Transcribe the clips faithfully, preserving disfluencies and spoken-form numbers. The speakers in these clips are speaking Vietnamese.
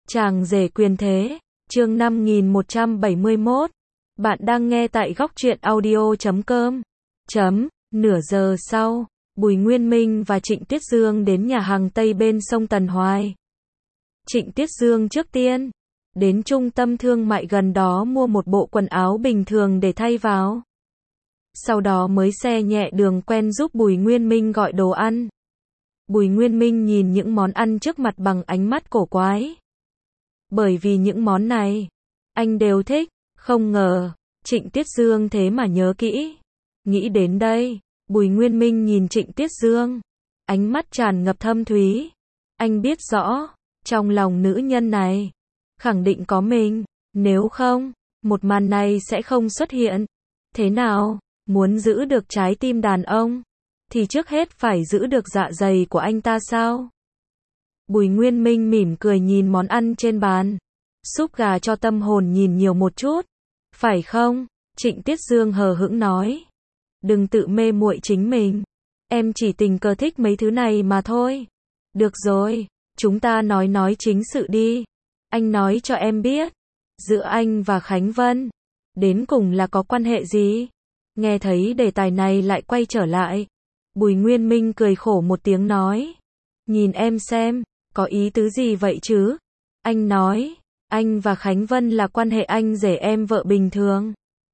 Chàng rể quyền thế, chương năm nghìn một trăm bảy mươi mốt. Bạn đang nghe tại góc truyện audio chấm com. Chấm, nửa giờ sau, Bùi Nguyên Minh và Trịnh Tiết Dương đến nhà hàng Tây bên sông Tần Hoài. Trịnh Tiết Dương trước tiên đến trung tâm thương mại gần đó mua một bộ quần áo bình thường để thay vào. Sau đó mới xe nhẹ đường quen giúp Bùi Nguyên Minh gọi đồ ăn. Bùi Nguyên Minh nhìn những món ăn trước mặt bằng ánh mắt cổ quái. Bởi vì những món này, anh đều thích, không ngờ, Trịnh Tiết Dương thế mà nhớ kỹ. Nghĩ đến đây, Bùi Nguyên Minh nhìn Trịnh Tiết Dương, ánh mắt tràn ngập thâm thúy. Anh biết rõ, trong lòng nữ nhân này, khẳng định có mình, nếu không, một màn này sẽ không xuất hiện. Thế nào, muốn giữ được trái tim đàn ông, thì trước hết phải giữ được dạ dày của anh ta sao? Bùi Nguyên Minh mỉm cười nhìn món ăn trên bàn. Súp gà cho tâm hồn nhìn nhiều một chút. Phải không? Trịnh Tiết Dương hờ hững nói. Đừng tự mê muội chính mình. Em chỉ tình cờ thích mấy thứ này mà thôi. Được rồi, chúng ta nói nói chính sự đi. Anh nói cho em biết. Giữa anh và Khánh Vân, đến cùng là có quan hệ gì? Nghe thấy đề tài này lại quay trở lại. Bùi Nguyên Minh cười khổ một tiếng nói. Nhìn em xem, có ý tứ gì vậy chứ? Anh nói, anh và Khánh Vân là quan hệ anh rể em vợ bình thường.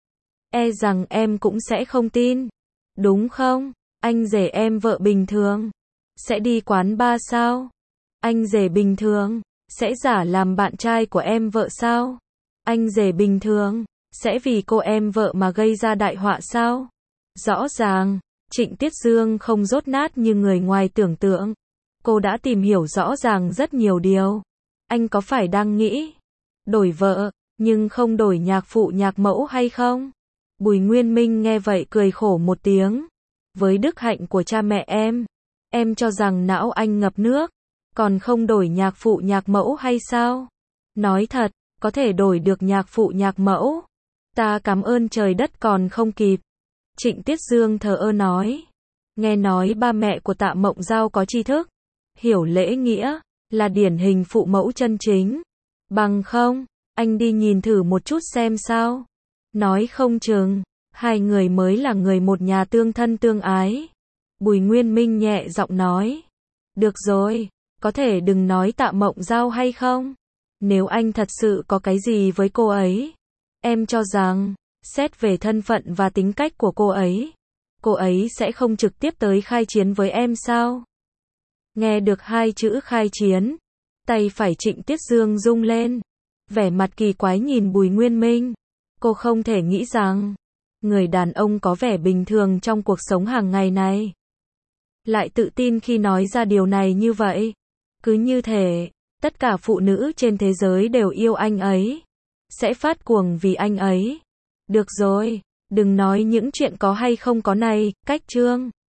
E rằng em cũng sẽ không tin. Đúng không? Anh rể em vợ bình thường sẽ đi quán bar sao? Anh rể bình thường sẽ giả làm bạn trai của em vợ sao? Anh rể bình thường sẽ vì cô em vợ mà gây ra đại họa sao? Rõ ràng, Trịnh Tiết Dương không dốt nát như người ngoài tưởng tượng. Cô đã tìm hiểu rõ ràng rất nhiều điều. Anh có phải đang nghĩ đổi vợ, nhưng không đổi nhạc phụ nhạc mẫu hay không? Bùi Nguyên Minh nghe vậy cười khổ một tiếng. Với đức hạnh của cha mẹ em, em cho rằng não anh ngập nước, còn không đổi nhạc phụ nhạc mẫu hay sao? Nói thật, có thể đổi được nhạc phụ nhạc mẫu, ta cảm ơn trời đất còn không kịp. Trịnh Tiết Dương thờ ơ nói. Nghe nói ba mẹ của Tạ Mộng Giao có tri thức, hiểu lễ nghĩa, là điển hình phụ mẫu chân chính. Bằng không, anh đi nhìn thử một chút xem sao. Nói không chừng, hai người mới là người một nhà tương thân tương ái. Bùi Nguyên Minh nhẹ giọng nói. Được rồi, có thể đừng nói Tạ Mộng Giao hay không? Nếu anh thật sự có cái gì với cô ấy, em cho rằng, xét về thân phận và tính cách của cô ấy, cô ấy sẽ không trực tiếp tới khai chiến với em sao? Nghe được hai chữ khai chiến, tay phải Trịnh Tiết Dương rung lên, vẻ mặt kỳ quái nhìn Bùi Nguyên Minh. Cô không thể nghĩ rằng, người đàn ông có vẻ bình thường trong cuộc sống hàng ngày này, lại tự tin khi nói ra điều này như vậy. Cứ như thể, tất cả phụ nữ trên thế giới đều yêu anh ấy, sẽ phát cuồng vì anh ấy. Được rồi, đừng nói những chuyện có hay không có này, cách chương.